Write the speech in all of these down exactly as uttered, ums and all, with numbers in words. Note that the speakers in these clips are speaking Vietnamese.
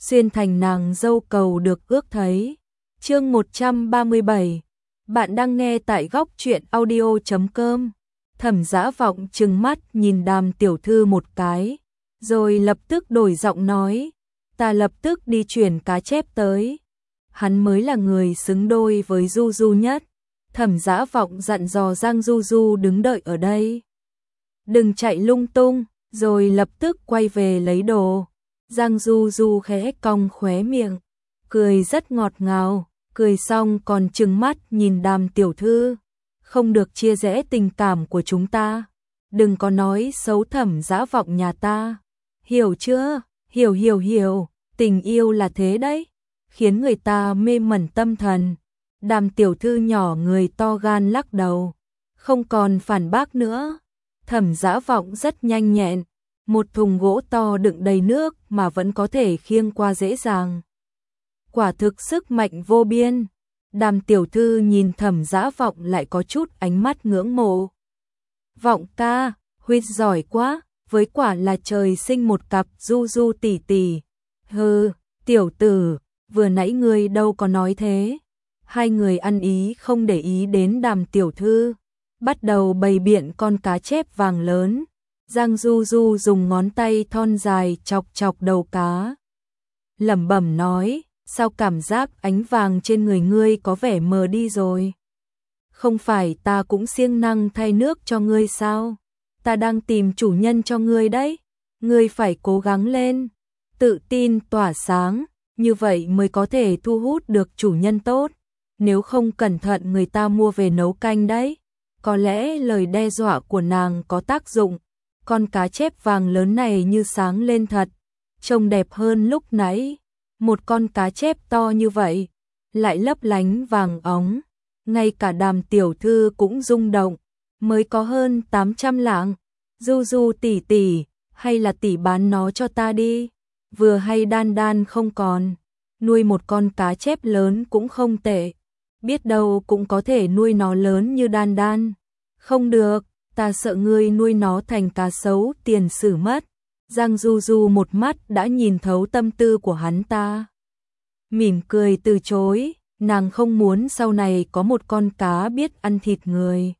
xuyên thành nàng dâu cầu được ước thấy. Chương một trăm ba mươi bảy. Bạn đang nghe tại góc truyện audio chấm com. Thẩm Dã Vọng trừng mắt nhìn Đàm tiểu thư một cái, rồi lập tức đổi giọng nói, ta lập tức đi chuyển cá chép tới. Hắn mới là người xứng đôi với Du Du nhất. Thẩm Dã Vọng dặn dò Giang Du Du đứng đợi ở đây, đừng chạy lung tung, rồi lập tức quay về lấy đồ. Giang Du Du khẽ cong khóe miệng, cười rất ngọt ngào, cười xong còn trừng mắt nhìn Đàm tiểu thư, không được chia rẽ tình cảm của chúng ta, đừng có nói xấu Thẩm Dã Vọng nhà ta, hiểu chưa? Hiểu hiểu hiểu, tình yêu là thế đấy, khiến người ta mê mẩn tâm thần. Đàm tiểu thư nhỏ người to gan lắc đầu, không còn phản bác nữa. Thẩm Dã Vọng rất nhanh nhẹn, một thùng gỗ to đựng đầy nước mà vẫn có thể khiêng qua dễ dàng. Quả thực sức mạnh vô biên. Đàm tiểu thư nhìn Thẩm Dã Vọng lại có chút ánh mắt ngưỡng mộ. Vọng ca, huynh giỏi quá, với quả là trời sinh một cặp Du Du tỷ tỷ. Hừ, tiểu tử, vừa nãy ngươi đâu có nói thế. Hai người ăn ý không để ý đến Đàm tiểu thư, bắt đầu bày biện con cá chép vàng lớn. Giang Du Du dùng ngón tay thon dài chọc chọc đầu cá, lẩm bẩm nói, sao cảm giác ánh vàng trên người ngươi có vẻ mờ đi rồi? Không phải ta cũng siêng năng thay nước cho ngươi sao? Ta đang tìm chủ nhân cho ngươi đấy. Ngươi phải cố gắng lên, tự tin tỏa sáng, như vậy mới có thể thu hút được chủ nhân tốt. Nếu không cẩn thận người ta mua về nấu canh đấy. Có lẽ lời đe dọa của nàng có tác dụng. Con cá chép vàng lớn này như sáng lên thật, trông đẹp hơn lúc nãy. Một con cá chép to như vậy, lại lấp lánh vàng óng, ngay cả Đàm tiểu thư cũng rung động. Mới có hơn tám trăm lạng. Du Du tỷ tỷ, hay là tỷ bán nó cho ta đi. Vừa hay Đan Đan không còn, nuôi một con cá chép lớn cũng không tệ. Biết đâu cũng có thể nuôi nó lớn như Đan Đan. Không được, ta sợ ngươi nuôi nó thành cá sấu tiền sử mất. Giang Du Du một mắt đã nhìn thấu tâm tư của hắn ta, mỉm cười từ chối. Nàng không muốn sau này có một con cá biết ăn thịt người,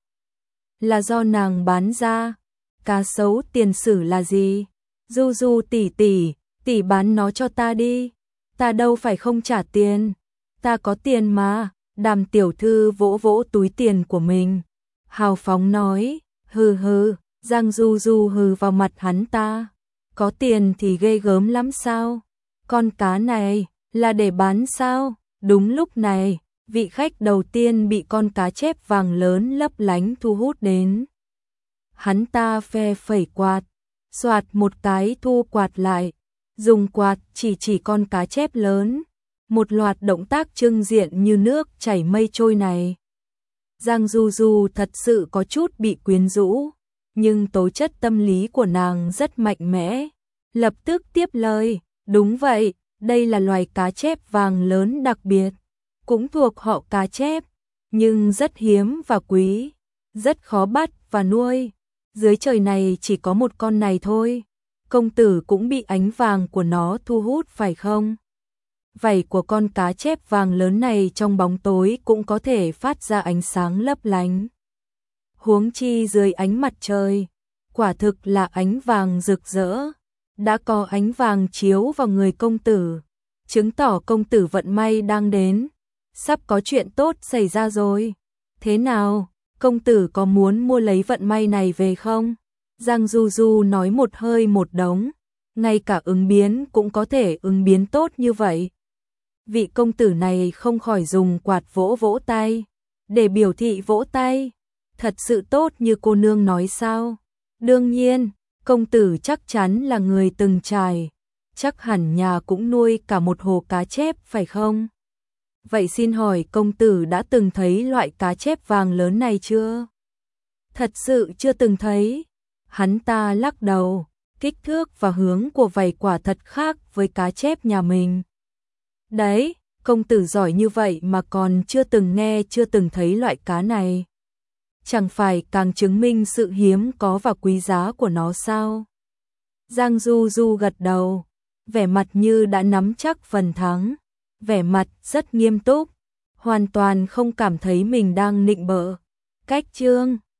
là do nàng bán ra. Cá sấu tiền sử là gì? Du Du tỷ tỷ, tỷ bán nó cho ta đi. Ta đâu phải không trả tiền, ta có tiền mà. Đàm tiểu thư vỗ vỗ túi tiền của mình, hào phóng nói, hừ hừ. Giang Du Du hừ vào mặt hắn ta, có tiền thì ghê gớm lắm sao? Con cá này là để bán sao? Đúng lúc này, vị khách đầu tiên bị con cá chép vàng lớn lấp lánh thu hút đến. Hắn ta phe phẩy quạt, xoạt một cái thu quạt lại, dùng quạt chỉ chỉ con cá chép lớn. Một loạt động tác trưng diện như nước chảy mây trôi này. Giang Du Du thật sự có chút bị quyến rũ, nhưng tố chất tâm lý của nàng rất mạnh mẽ. Lập tức tiếp lời, đúng vậy, đây là loài cá chép vàng lớn đặc biệt, cũng thuộc họ cá chép, nhưng rất hiếm và quý, rất khó bắt và nuôi. Dưới trời này chỉ có một con này thôi. Công tử cũng bị ánh vàng của nó thu hút phải không? Vảy của con cá chép vàng lớn này trong bóng tối cũng có thể phát ra ánh sáng lấp lánh. Huống chi dưới ánh mặt trời, quả thực là ánh vàng rực rỡ. Đã có ánh vàng chiếu vào người công tử, chứng tỏ công tử vận may đang đến, sắp có chuyện tốt xảy ra rồi. Thế nào, công tử có muốn mua lấy vận may này về không? Giang Du Du nói một hơi một đống, ngay cả ứng biến cũng có thể ứng biến tốt như vậy. Vị công tử này không khỏi dùng quạt vỗ vỗ tay, để biểu thị vỗ tay. Thật sự tốt như cô nương nói sao? Đương nhiên, công tử chắc chắn là người từng trải, chắc hẳn nhà cũng nuôi cả một hồ cá chép phải không? Vậy xin hỏi công tử đã từng thấy loại cá chép vàng lớn này chưa? Thật sự chưa từng thấy. Hắn ta lắc đầu, kích thước và hướng của vảy quả thật khác với cá chép nhà mình. Đấy, công tử giỏi như vậy mà còn chưa từng nghe chưa từng thấy loại cá này. Chẳng phải càng chứng minh sự hiếm có và quý giá của nó sao? Giang Du Du gật đầu, vẻ mặt như đã nắm chắc phần thắng, vẻ mặt rất nghiêm túc, hoàn toàn không cảm thấy mình đang nịnh bợ. Cách Trương